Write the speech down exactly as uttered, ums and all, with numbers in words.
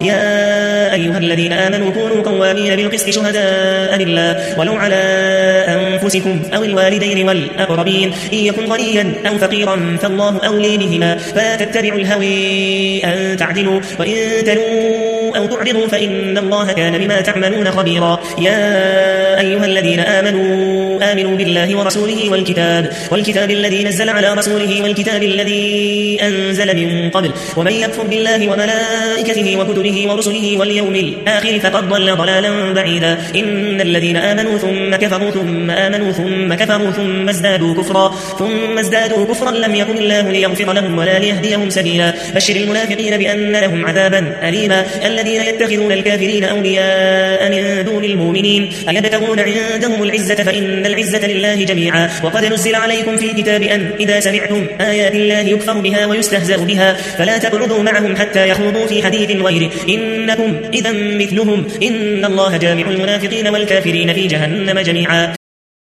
يا أيها الذين آمنوا كونوا قوامين بالقسط شهداء لله ولو على أنفسكم أو الوالدين والأقربين إن يكن غنيا أو فقيرا فالله أولي بهما فلا تتبعوا الهوى أن تعدلوا وإن تلوا أو تعرضوا فإن الله كان بما تعملون خبيرا. يا أيها الذين آمنوا آمنوا بالله ورسوله والكتاب والكتاب الذي نزل على رسوله والكتاب الذي أنزل من قبل ومن يكفر بالله وملائكته وكتبه ورسله واليوم الآخر فقد ضل ضلالا بعيدا. إن الذين آمنوا ثم كفروا ثم آمنوا ثم كفروا ثم ازدادوا كفرا ثم ازدادوا كفرا لم يكن الله ليغفر لهم ولا ليهديهم سبيلا. بشر المنافقين بأن لهم عذابا أليما. الذين يتخذون الكافرين أولياء من دون المؤمنين أيبتغون عندهم العزة فإن العزة لله جميعا. وقد نزل عليكم في كتاب أن إذا سمعتم آيات الله يكفر بها ويستهزأ بها فلا تقعدوا معهم حتى يخوضوا في حديث غيره إنكم إذا مثلهم إن الله جامع المنافقين والكافرين في جهنم جميعا.